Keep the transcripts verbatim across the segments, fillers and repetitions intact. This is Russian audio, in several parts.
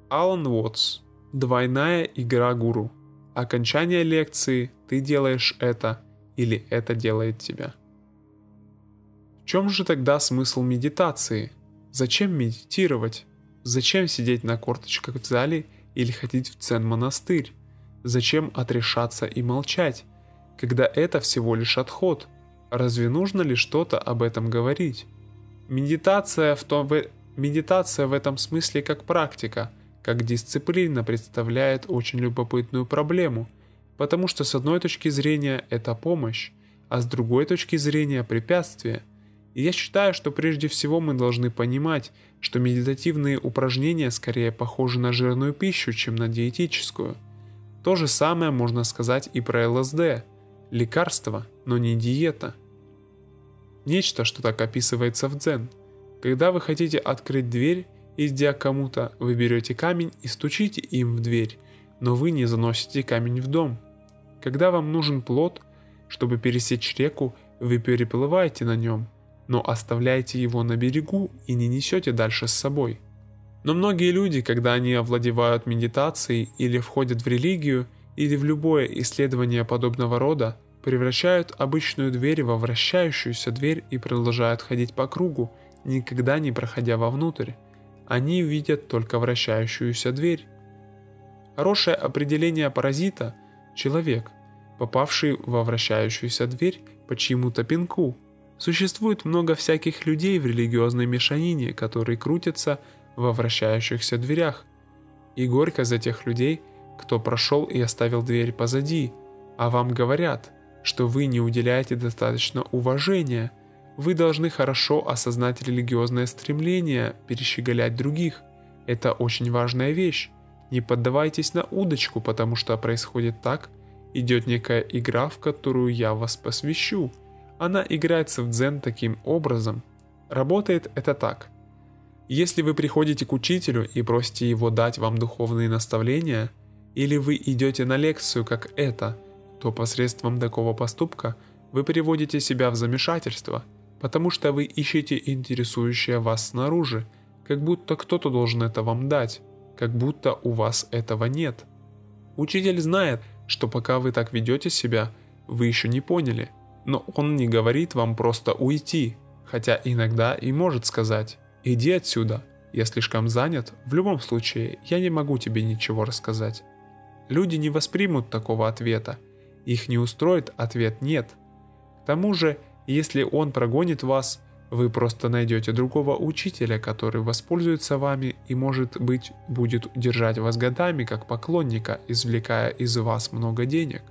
Алан Уотс. Двойная игра гуру. Окончание лекции «Ты делаешь это» или «Это делает тебя». В чем же тогда смысл медитации? Зачем медитировать? Зачем сидеть на корточках в зале или ходить в дзен-монастырь? Зачем отрешаться и молчать, когда это всего лишь отход? Разве нужно ли что-то об этом говорить? Медитация в, том, в, медитация в этом смысле как практика, как дисциплина представляет очень любопытную проблему, потому что с одной точки зрения это помощь, а с другой точки зрения препятствие. И я считаю, что прежде всего мы должны понимать, что медитативные упражнения скорее похожи на жирную пищу, чем на диетическую. То же самое можно сказать и про эл эс дэ. Лекарство, но не диета. Нечто, что так описывается в дзен. Когда вы хотите открыть дверь, идя к кому-то, вы берете камень и стучите им в дверь, но вы не заносите камень в дом. Когда вам нужен плот, чтобы пересечь реку, вы переплываете на нем, но оставляете его на берегу и не несете дальше с собой. Но многие люди, когда они овладевают медитацией или входят в религию, или в любое исследование подобного рода, превращают обычную дверь во вращающуюся дверь и продолжают ходить по кругу, никогда не проходя вовнутрь. Они видят только вращающуюся дверь. Хорошее определение паразита – человек, попавший во вращающуюся дверь по чьему-то пинку. Существует много всяких людей в религиозной мешанине, которые крутятся во вращающихся дверях. И горько за тех людей, кто прошел и оставил дверь позади, а вам говорят, что вы не уделяете достаточно уважения. Вы должны хорошо осознать религиозное стремление перещеголять других. Это очень важная вещь. Не поддавайтесь на удочку, потому что происходит так, идет некая игра, в которую я вас посвящу. Она играется в дзен таким образом. Работает это так. Если вы приходите к учителю и просите его дать вам духовные наставления, или вы идете на лекцию как это, то посредством такого поступка вы приводите себя в замешательство, потому что вы ищете интересующее вас снаружи, как будто кто-то должен это вам дать, как будто у вас этого нет. Учитель знает, что пока вы так ведете себя, вы еще не поняли, но он не говорит вам просто уйти, хотя иногда и может сказать «иди отсюда, я слишком занят, в любом случае я не могу тебе ничего рассказать». Люди не воспримут такого ответа, их не устроит ответ «нет». К тому же, если он прогонит вас, вы просто найдете другого учителя, который воспользуется вами и, может быть, будет держать вас годами как поклонника, извлекая из вас много денег.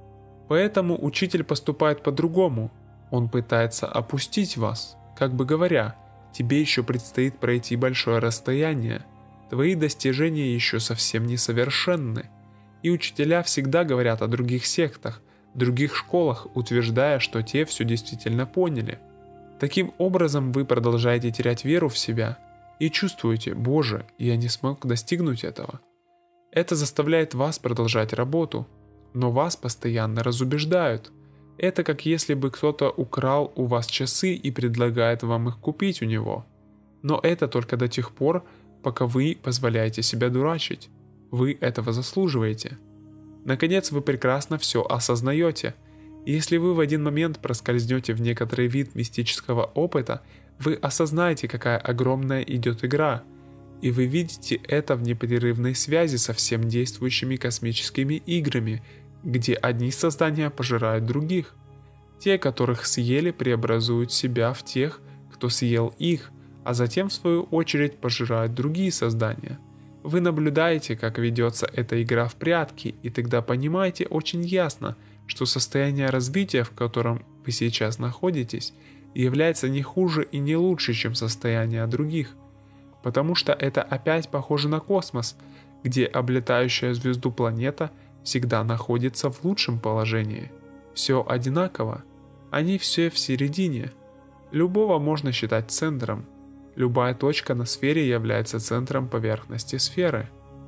Поэтому учитель поступает по-другому. Он пытается опустить вас, как бы говоря, тебе еще предстоит пройти большое расстояние, твои достижения еще совсем несовершенны. И учителя всегда говорят о других сектах, других школах, утверждая, что те все действительно поняли. Таким образом вы продолжаете терять веру в себя и чувствуете: «Боже, я не смог достигнуть этого». Это заставляет вас продолжать работу, но вас постоянно разубеждают. Это как если бы кто-то украл у вас часы и предлагает вам их купить у него. Но это только до тех пор, пока вы позволяете себя дурачить. Вы этого заслуживаете. Наконец, вы прекрасно все осознаете. Если вы в один момент проскользнете в некоторый вид мистического опыта, вы осознаете, какая огромная идет игра, и вы видите это в непрерывной связи со всем действующими космическими играми, где одни создания пожирают других. Те, которых съели, преобразуют себя в тех, кто съел их, а затем в свою очередь пожирают другие создания. Вы наблюдаете, как ведется эта игра в прятки, и тогда понимаете очень ясно, что состояние развития, в котором вы сейчас находитесь, является не хуже и не лучше, чем состояние других, потому что это опять похоже на космос, где облетающая звезду планета всегда находится в лучшем положении. Все одинаково, они все в середине. Любого можно считать центром. Любая точка на сфере является центром поверхности сферы.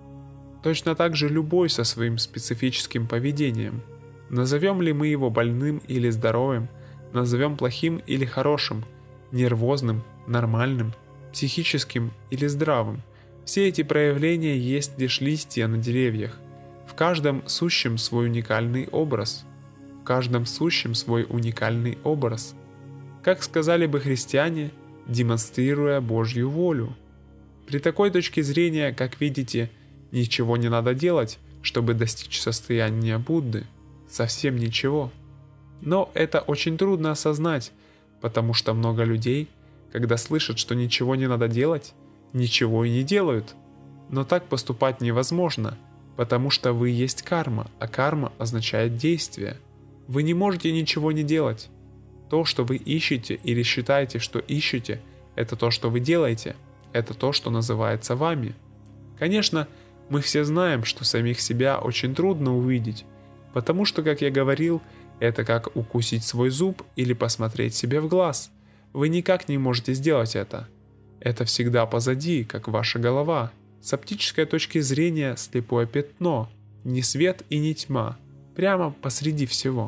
Точно так же любой со своим специфическим поведением. Назовем ли мы его больным или здоровым, назовем плохим или хорошим, нервозным, нормальным, психическим или здравым. Все эти проявления есть лишь листья на деревьях. В каждом сущем свой уникальный образ. В каждом сущем свой уникальный образ. Как сказали бы христиане, демонстрируя Божью волю. При такой точке зрения, как видите, ничего не надо делать, чтобы достичь состояния Будды. Совсем ничего. Но это очень трудно осознать, потому что много людей, когда слышат, что ничего не надо делать, ничего и не делают. Но так поступать невозможно, потому что вы есть карма, а карма означает действие. Вы не можете ничего не делать. То, что вы ищете или считаете, что ищете, это то, что вы делаете, это то, что называется вами. Конечно, мы все знаем, что самих себя очень трудно увидеть, потому что, как я говорил, это как укусить свой зуб или посмотреть себе в глаз. Вы никак не можете сделать это. Это всегда позади, как ваша голова. С оптической точки зрения слепое пятно, не свет и не тьма, прямо посреди всего.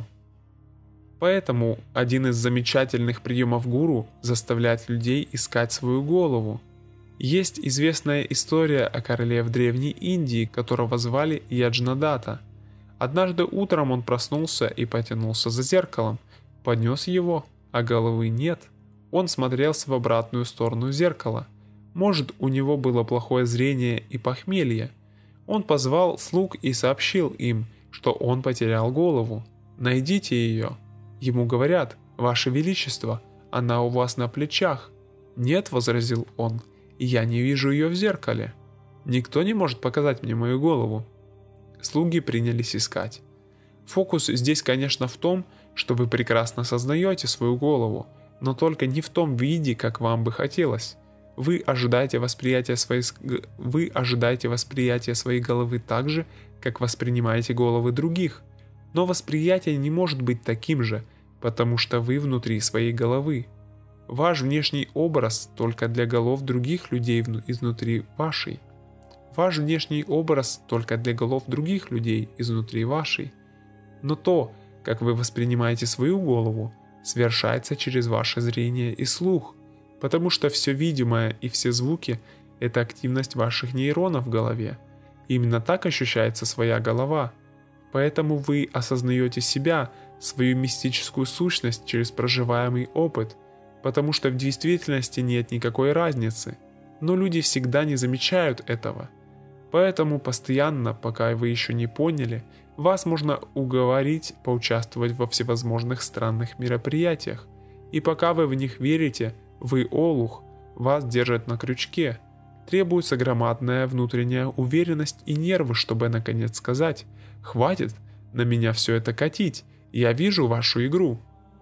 Поэтому один из замечательных приемов гуру заставляет людей искать свою голову. Есть известная история о короле в Древней Индии, которого звали Яджнадата. Однажды утром он проснулся и потянулся за зеркалом, поднес его, а головы нет. Он смотрелся в обратную сторону зеркала. Может, у него было плохое зрение и похмелье. Он позвал слуг и сообщил им, что он потерял голову. «Найдите ее». Ему говорят: «Ваше Величество, она у вас на плечах». «Нет», — возразил он, — «я не вижу ее в зеркале. Никто не может показать мне мою голову». Слуги принялись искать. Фокус здесь, конечно, в том, что вы прекрасно сознаете свою голову, но только не в том виде, как вам бы хотелось. Вы ожидаете восприятия своей, вы ожидаете восприятия своей головы так же, как воспринимаете головы других. Но восприятие не может быть таким же, потому что вы внутри своей головы. Ваш внешний образ только для голов других людей изнутри вашей. Ваш внешний образ только для голов других людей изнутри вашей. Но то, как вы воспринимаете свою голову, совершается через ваше зрение и слух, потому что все видимое и все звуки – это активность ваших нейронов в голове. Именно так ощущается своя голова. Поэтому вы осознаете себя, свою мистическую сущность через проживаемый опыт, потому что в действительности нет никакой разницы, но люди всегда не замечают этого. Поэтому постоянно, пока вы еще не поняли, вас можно уговорить поучаствовать во всевозможных странных мероприятиях, и пока вы в них верите, вы олух, вас держат на крючке. Требуется громадная внутренняя уверенность и нервы, чтобы наконец сказать: «Хватит на меня все это катить, я вижу вашу игру».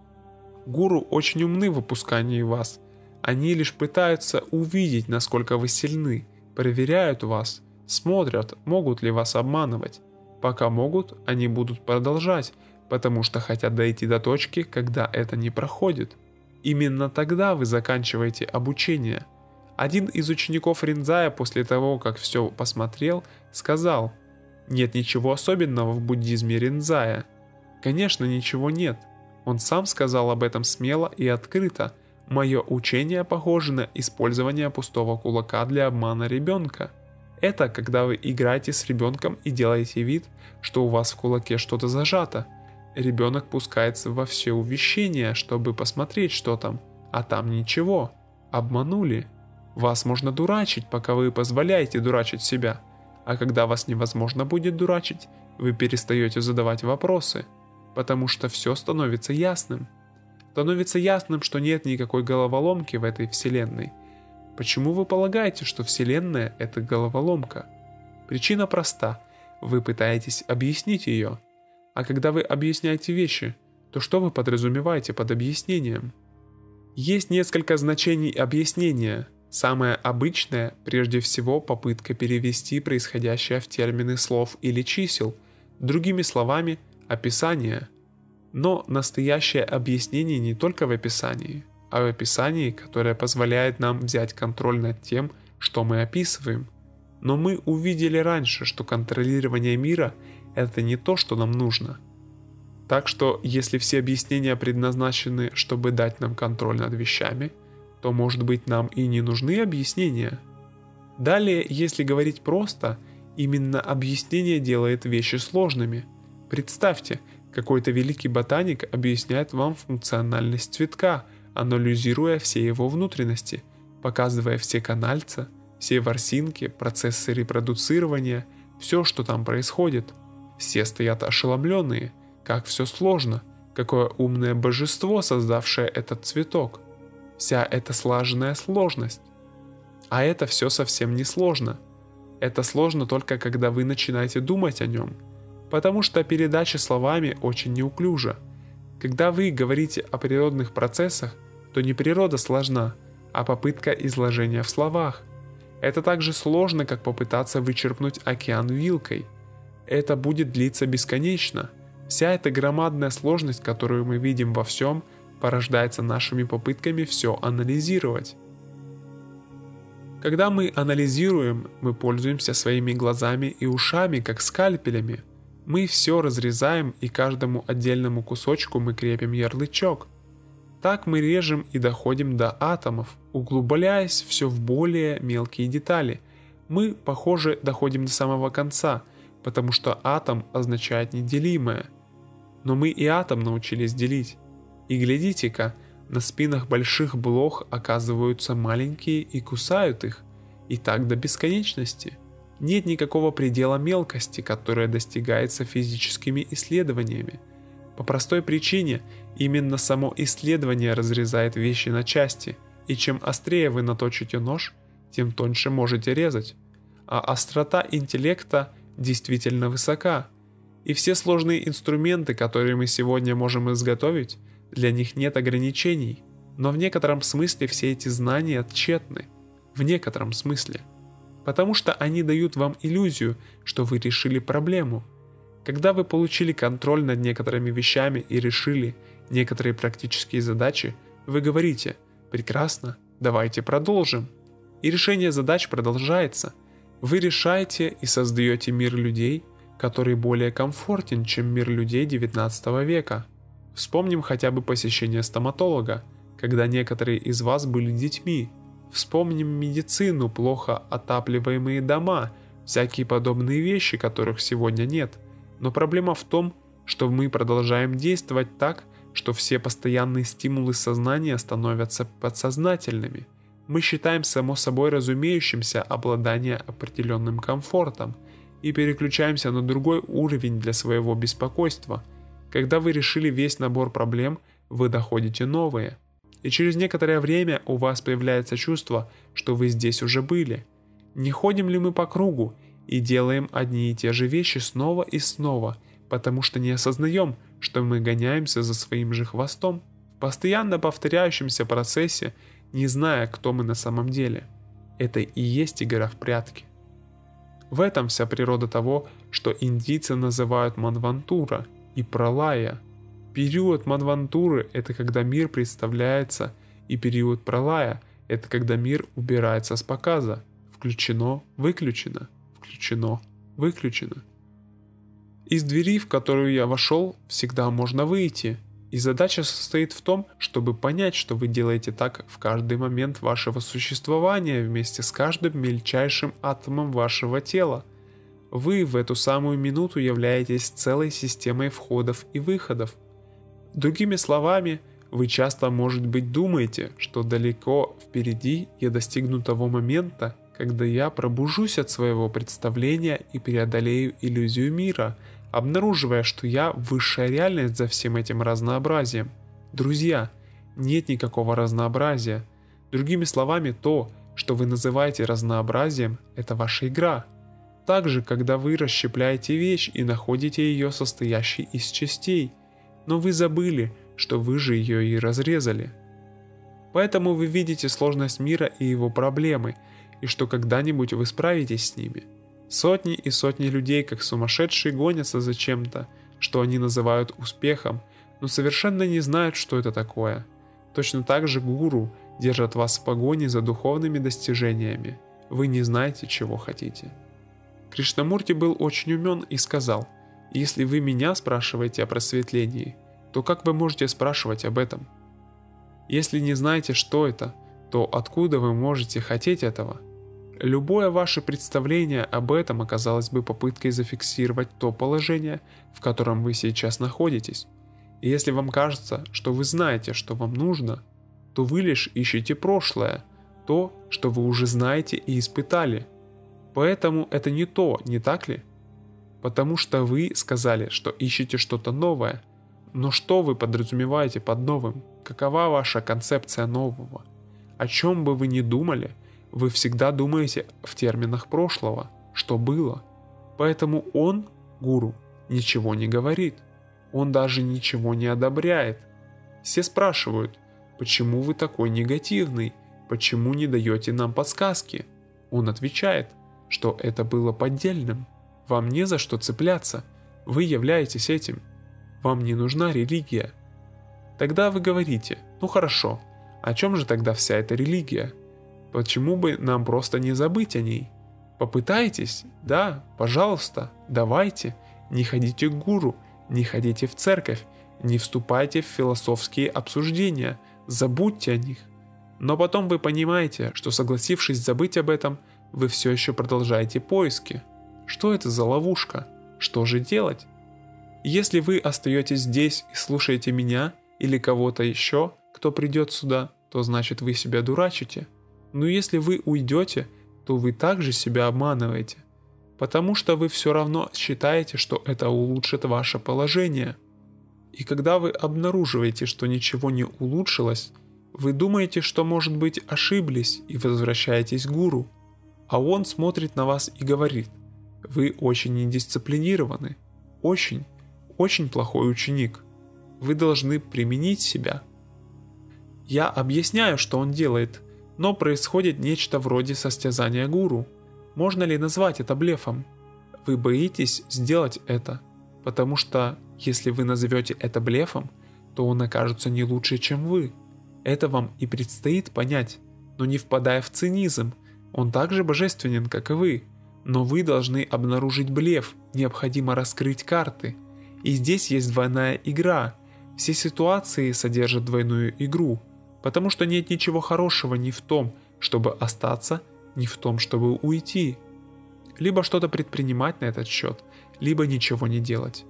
Гуру очень умны в выпускании вас. Они лишь пытаются увидеть, насколько вы сильны, проверяют вас, смотрят, могут ли вас обманывать. Пока могут, они будут продолжать, потому что хотят дойти до точки, когда это не проходит. Именно тогда вы заканчиваете обучение. Один из учеников Ринзая после того, как все посмотрел, сказал: «Нет ничего особенного в буддизме Ринзая». Конечно, ничего нет. Он сам сказал об этом смело и открыто. «Мое учение похоже на использование пустого кулака для обмана ребенка». Это когда вы играете с ребенком и делаете вид, что у вас в кулаке что-то зажато. Ребенок пускается во все увещения, чтобы посмотреть, что там, а там ничего. Обманули. Вас можно дурачить, пока вы позволяете дурачить себя. А когда вас невозможно будет дурачить, вы перестаете задавать вопросы, потому что все становится ясным. Становится ясным, что нет никакой головоломки в этой вселенной. Почему вы полагаете, что вселенная – это головоломка? Причина проста. Вы пытаетесь объяснить ее. А когда вы объясняете вещи, то что вы подразумеваете под объяснением? Есть несколько значений объяснения. Самое обычное, прежде всего, попытка перевести происходящее в термины слов или чисел, другими словами, описание. Но настоящее объяснение не только в описании, а в описании, которое позволяет нам взять контроль над тем, что мы описываем. Но мы увидели раньше, что контролирование мира – это не то, что нам нужно. Так что, если все объяснения предназначены, чтобы дать нам контроль над вещами, то, может быть, нам и не нужны объяснения. Далее, если говорить просто, именно объяснение делает вещи сложными. Представьте, какой-то великий ботаник объясняет вам функциональность цветка, анализируя все его внутренности, показывая все канальца, все ворсинки, процессы репродуцирования, все, что там происходит. Все стоят ошеломленные, как все сложно, какое умное божество, создавшее этот цветок. Вся эта слаженная сложность. А это все совсем не сложно. Это сложно только когда вы начинаете думать о нем, потому что передача словами очень неуклюжа. Когда вы говорите о природных процессах, то не природа сложна, а попытка изложения в словах. Это так же сложно, как попытаться вычерпнуть океан вилкой. Это будет длиться бесконечно. Вся эта громадная сложность, которую мы видим во всем, порождается нашими попытками все анализировать. Когда мы анализируем, мы пользуемся своими глазами и ушами, как скальпелями. Мы все разрезаем, и каждому отдельному кусочку мы крепим ярлычок. Так мы режем и доходим до атомов, углубляясь все в более мелкие детали. Мы, похоже, доходим до самого конца, потому что атом означает неделимое. Но мы и атом научились делить. И глядите-ка, на спинах больших блох оказываются маленькие и кусают их. И так до бесконечности. Нет никакого предела мелкости, которая достигается физическими исследованиями. По простой причине, именно само исследование разрезает вещи на части, и чем острее вы наточите нож, тем тоньше можете резать. А острота интеллекта действительно высока. И все сложные инструменты, которые мы сегодня можем изготовить, для них нет ограничений. Но в некотором смысле все эти знания тщетны. В некотором смысле. Потому что они дают вам иллюзию, что вы решили проблему. Когда вы получили контроль над некоторыми вещами и решили некоторые практические задачи, вы говорите: «Прекрасно, давайте продолжим». И решение задач продолжается. Вы решаете и создаете мир людей, который более комфортен, чем мир людей девятнадцатого века. Вспомним хотя бы посещение стоматолога, когда некоторые из вас были детьми. Вспомним медицину, плохо отапливаемые дома, всякие подобные вещи, которых сегодня нет. Но проблема в том, что мы продолжаем действовать так, что все постоянные стимулы сознания становятся подсознательными. Мы считаем само собой разумеющимся обладание определенным комфортом и переключаемся на другой уровень для своего беспокойства. Когда вы решили весь набор проблем, вы доходите новые. И через некоторое время у вас появляется чувство, что вы здесь уже были. Не ходим ли мы по кругу и делаем одни и те же вещи снова и снова, потому что не осознаем, что мы гоняемся за своим же хвостом, в постоянно повторяющемся процессе, не зная, кто мы на самом деле. Это и есть игра в прятки. В этом вся природа того, что индийцы называют манвантура и пралая. Период манвантуры – это когда мир представляется, и период пралая – это когда мир убирается с показа. Включено, выключено, включено, выключено. Из двери, в которую я вошел, всегда можно выйти. И задача состоит в том, чтобы понять, что вы делаете так в каждый момент вашего существования вместе с каждым мельчайшим атомом вашего тела. Вы в эту самую минуту являетесь целой системой входов и выходов. Другими словами, вы часто, может быть, думаете, что далеко впереди я достигну того момента, когда я пробужусь от своего представления и преодолею иллюзию мира, обнаруживая, что я высшая реальность за всем этим разнообразием. Друзья, нет никакого разнообразия. Другими словами, то, что вы называете разнообразием, это ваша игра. Также, когда вы расщепляете вещь и находите ее состоящей из частей, но вы забыли, что вы же ее и разрезали. Поэтому вы видите сложность мира и его проблемы, и что когда-нибудь вы справитесь с ними. Сотни и сотни людей, как сумасшедшие, гонятся за чем-то, что они называют успехом, но совершенно не знают, что это такое. Точно так же гуру держат вас в погоне за духовными достижениями. Вы не знаете, чего хотите. Кришнамурти был очень умен и сказал: «Если вы меня спрашиваете о просветлении, то как вы можете спрашивать об этом? Если не знаете, что это, то откуда вы можете хотеть этого? Любое ваше представление об этом оказалось бы попыткой зафиксировать то положение, в котором вы сейчас находитесь. И если вам кажется, что вы знаете, что вам нужно, то вы лишь ищете прошлое, то, что вы уже знаете и испытали. Поэтому это не то, не так ли? Потому что вы сказали, что ищете что-то новое. Но что вы подразумеваете под новым? Какова ваша концепция нового? О чем бы вы ни думали, вы всегда думаете в терминах прошлого, что было. Поэтому он, гуру, ничего не говорит. Он даже ничего не одобряет. Все спрашивают, почему вы такой негативный, почему не даете нам подсказки? Он отвечает, что это было поддельным. Вам не за что цепляться, вы являетесь этим. Вам не нужна религия. Тогда вы говорите, ну хорошо, о чем же тогда вся эта религия? Почему бы нам просто не забыть о ней? Попытайтесь, да, пожалуйста, давайте. Не ходите к гуру, не ходите в церковь, не вступайте в философские обсуждения, забудьте о них. Но потом вы понимаете, что согласившись забыть об этом, вы все еще продолжаете поиски. Что это за ловушка? Что же делать? Если вы остаетесь здесь и слушаете меня или кого-то еще, кто придет сюда, то значит вы себя дурачите. Но если вы уйдете, то вы также себя обманываете, потому что вы все равно считаете, что это улучшит ваше положение. И когда вы обнаруживаете, что ничего не улучшилось, вы думаете, что, может быть, ошиблись и возвращаетесь к гуру, а он смотрит на вас и говорит: вы очень недисциплинированы, очень, очень плохой ученик, вы должны применить себя. Я объясняю, что он делает, но происходит нечто вроде состязания гуру. Можно ли назвать это блефом? Вы боитесь сделать это, потому что если вы назовете это блефом, то он окажется не лучше, чем вы. Это вам и предстоит понять, но не впадая в цинизм. Он также божественен, как и вы, но вы должны обнаружить блеф, необходимо раскрыть карты. И здесь есть двойная игра. Все ситуации содержат двойную игру, потому что нет ничего хорошего ни в том, чтобы остаться, ни в том, чтобы уйти. Либо что-то предпринимать на этот счет, либо ничего не делать.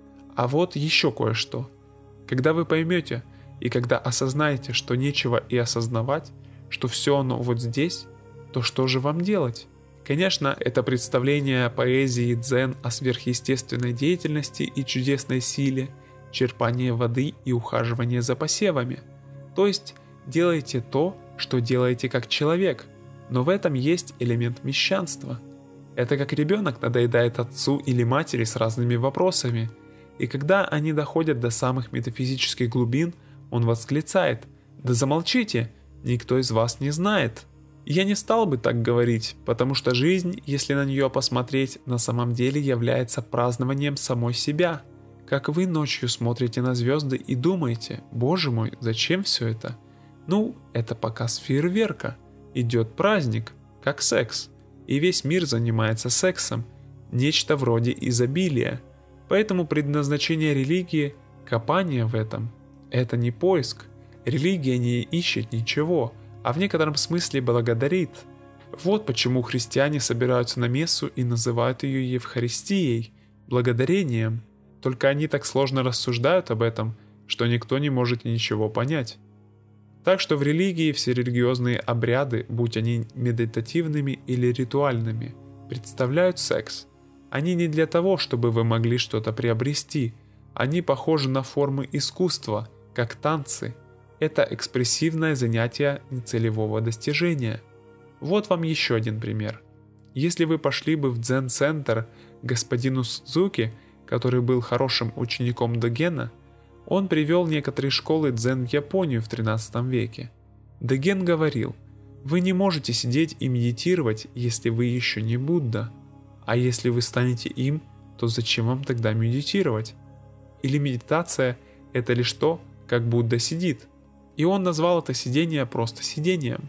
А вот еще кое-что. Когда вы поймете, и когда осознаете, что нечего и осознавать, что все оно вот здесь, то что же вам делать? Конечно, это представление поэзии дзен о сверхъестественной деятельности и чудесной силе, черпание воды и ухаживание за посевами. То есть делайте то, что делаете как человек, но в этом есть элемент мещанства. Это как ребенок надоедает отцу или матери с разными вопросами, и когда они доходят до самых метафизических глубин, он восклицает: «Да замолчите, никто из вас не знает». Я не стал бы так говорить, потому что жизнь, если на нее посмотреть, на самом деле является празднованием самой себя. Как вы ночью смотрите на звезды и думаете: «Боже мой, зачем все это?» Ну, это показ фейерверка. Идет праздник, как секс. И весь мир занимается сексом, нечто вроде изобилия. Поэтому предназначение религии – копание в этом. Это не поиск. Религия не ищет ничего, а в некотором смысле благодарит. Вот почему христиане собираются на мессу и называют ее Евхаристией, благодарением. Только они так сложно рассуждают об этом, что никто не может ничего понять. Так что в религии все религиозные обряды, будь они медитативными или ритуальными, представляют секс. Они не для того, чтобы вы могли что-то приобрести. Они похожи на формы искусства, как танцы. Это экспрессивное занятие нецелевого достижения. Вот вам еще один пример. Если вы пошли бы в дзен-центр к господину Судзуки, который был хорошим учеником Догена, он привел некоторые школы дзен в Японию в тринадцатом веке. Доген говорил: вы не можете сидеть и медитировать, если вы еще не Будда. А если вы станете им, то зачем вам тогда медитировать? Или медитация – это лишь то, как Будда сидит. И он назвал это сидение просто сидением.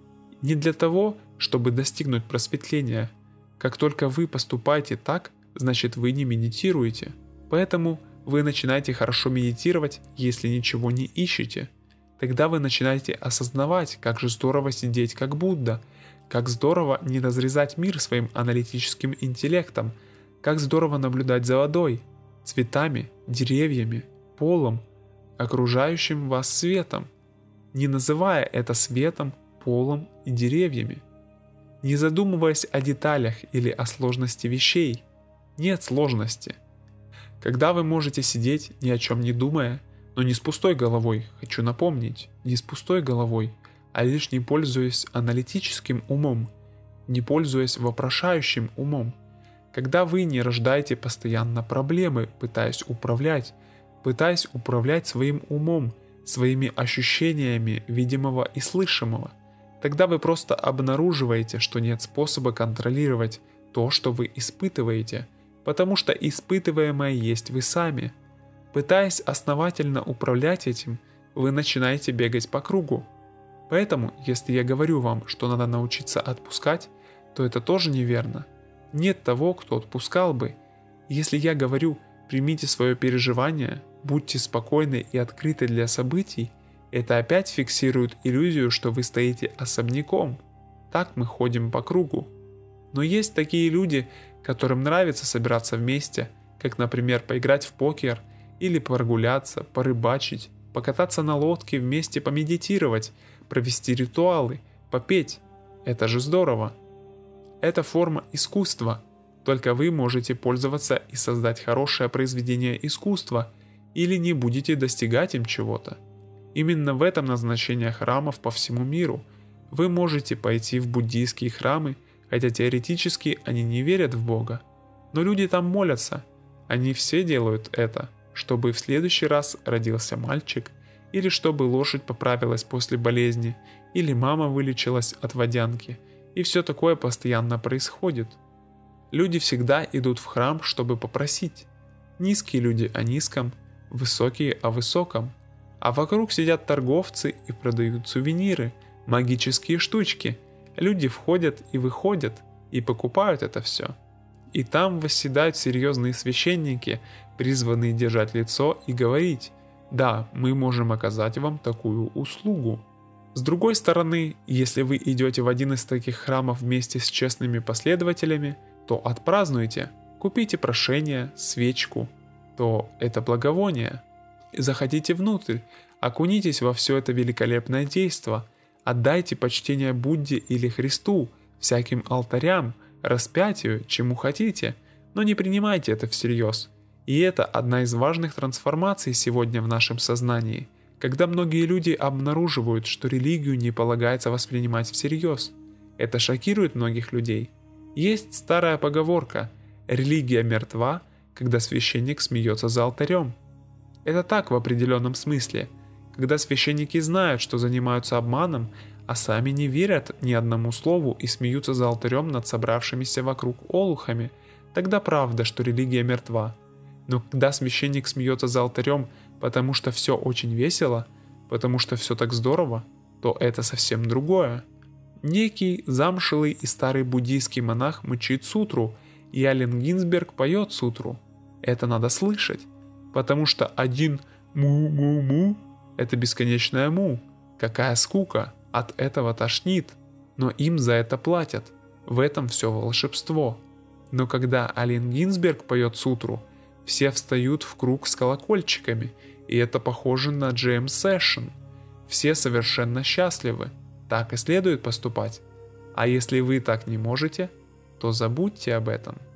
Не для того, чтобы достигнуть просветления. Как только вы поступаете так, значит вы не медитируете. Поэтому вы начинаете хорошо медитировать, если ничего не ищете. Тогда вы начинаете осознавать, как же здорово сидеть как Будда, Как здорово не разрезать мир своим аналитическим интеллектом, как здорово наблюдать за водой, цветами, деревьями, полом, окружающим вас светом, не называя это светом, полом и деревьями, не задумываясь о деталях или о сложности вещей. Нет сложности. Когда вы можете сидеть, ни о чем не думая, но не с пустой головой, хочу напомнить, не с пустой головой, а лишь не пользуясь аналитическим умом, не пользуясь вопрошающим умом. Когда вы не рождаете постоянно проблемы, пытаясь управлять, пытаясь управлять своим умом, своими ощущениями видимого и слышимого, тогда вы просто обнаруживаете, что нет способа контролировать то, что вы испытываете, потому что испытываемое есть вы сами. Пытаясь основательно управлять этим, вы начинаете бегать по кругу. Поэтому, если я говорю вам, что надо научиться отпускать, то это тоже неверно. Нет того, кто отпускал бы. Если я говорю «примите свое переживание», «будьте спокойны и открыты для событий», это опять фиксирует иллюзию, что вы стоите особняком. Так мы ходим по кругу. Но есть такие люди, которым нравится собираться вместе, как, например, поиграть в покер, или прогуляться, порыбачить, покататься на лодке, вместе помедитировать, провести ритуалы, попеть. Это же здорово. Это форма искусства. Только вы можете пользоваться и создать хорошее произведение искусства, или не будете достигать им чего-то. Именно в этом назначение храмов по всему миру. Вы можете пойти в буддийские храмы, хотя теоретически они не верят в Бога. Но люди там молятся. Они все делают это, чтобы в следующий раз родился мальчик, или чтобы лошадь поправилась после болезни, или мама вылечилась от водянки. И все такое постоянно происходит. Люди всегда идут в храм, чтобы попросить. Низкие люди о низком, высокие о высоком. А вокруг сидят торговцы и продают сувениры, магические штучки. Люди входят и выходят, и покупают это все. И там восседают серьезные священники, призванные держать лицо и говорить: «Да, мы можем оказать вам такую услугу». С другой стороны, если вы идете в один из таких храмов вместе с честными последователями, то отпразднуйте, купите прошение, свечку, то это благовоние. Заходите внутрь, окунитесь во все это великолепное действо, отдайте почтение Будде или Христу, всяким алтарям, распятию, чему хотите, но не принимайте это всерьез. И это одна из важных трансформаций сегодня в нашем сознании, когда многие люди обнаруживают, что религию не полагается воспринимать всерьез. Это шокирует многих людей. Есть старая поговорка «религия мертва, когда священник смеется за алтарем». Это так в определенном смысле, когда священники знают, что занимаются обманом, а сами не верят ни одному слову и смеются за алтарем над собравшимися вокруг олухами, тогда правда, что религия мертва. Но когда священник смеется за алтарем, потому что все очень весело, потому что все так здорово, то это совсем другое. Некий замшелый и старый буддийский монах мычит сутру, и Аллен Гинзберг поет сутру. Это надо слышать, потому что один му-му-му – это бесконечное му. Какая скука, от этого тошнит, но им за это платят. В этом все волшебство. Но когда Аллен Гинзберг поет сутру, все встают в круг с колокольчиками, и это похоже на джем сешн. Все совершенно счастливы. Так и следует поступать. А если вы так не можете, то забудьте об этом.